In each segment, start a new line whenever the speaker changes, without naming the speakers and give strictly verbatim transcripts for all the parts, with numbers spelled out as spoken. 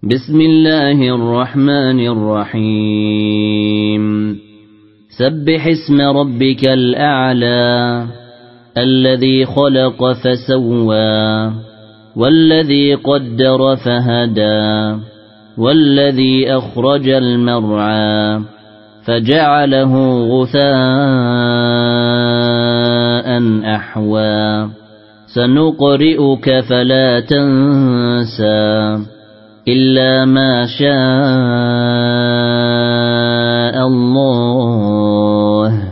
بسم الله الرحمن الرحيم سبح اسم ربك الأعلى الذي خلق فسوى والذي قدر فهدى والذي أخرج المرعى فجعله غثاء أحوى سنقرئك فلا تنسى إلا ما شاء الله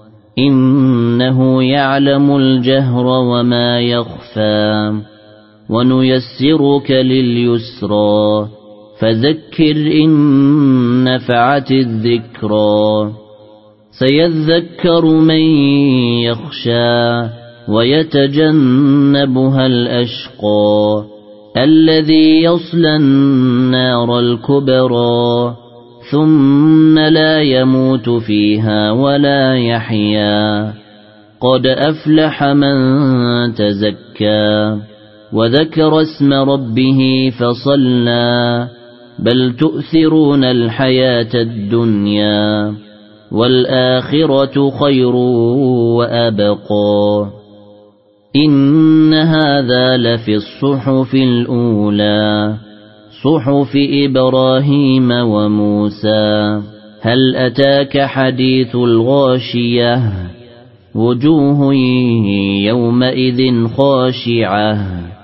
إنه يعلم الجهر وما يخفى ونيسرك لليسرى فذكر إن نفعت الذكرى سيذكر من يخشى ويتجنبها الأشقى الذي يصلى النار الكبرى ثم لا يموت فيها ولا يحيا قد أفلح من تزكى وذكر اسم ربه فصلى بل تؤثرون الحياة الدنيا والآخرة خير وأبقى إن هذا لفي الصحف الأولى صحف إبراهيم وموسى هل أتاك حديث الغاشية وجوه يومئذ خاشعة